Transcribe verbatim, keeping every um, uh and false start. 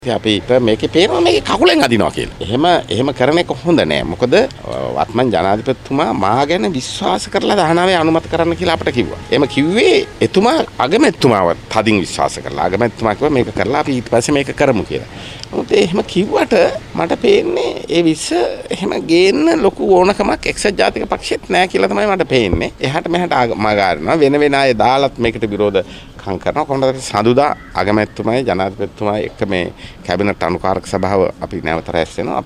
අපි මේකේ පේනවා මේකේ කකුලෙන් අදිනවා කියලා. එහෙම එහෙම කරන එක හොඳ නෑ. මොකද වත්මන් ජනාධිපතිතුමා මා ගැන විශ්වාස කරලා දහනවයේ අනුමත කරන්න කියලා අපිට කිව්වා. එහෙම කිව්වේ එතුමා අගමැතිතුමාව තදින් විශ්වාස කරලා. අගමැතිතුමා කිව්වා මේක කරලා අපි ඊට පස්සේ මේක කරමු කියලා. මොකද එහෙම කිව්වට මට පේන්නේ ඒ විශ්ස එහෙම ගේන්න ලොකු ඕනකමක් එක්සත් ජාතික පක්ෂෙත් නෑ කියලා තමයි මට පේන්නේ. එහාට මෙහාට මගාරිනවා වෙන වෙන අය දාලත් මේකට විරෝධ කම් කරනවා. කොහොමද සඳුදා අගමැතිතුමායි ජනාධිපතිතුමායි එක්ක මේ කැබිනට් අනුකාරක සභාව අපි නැවත රැස් වෙනවා.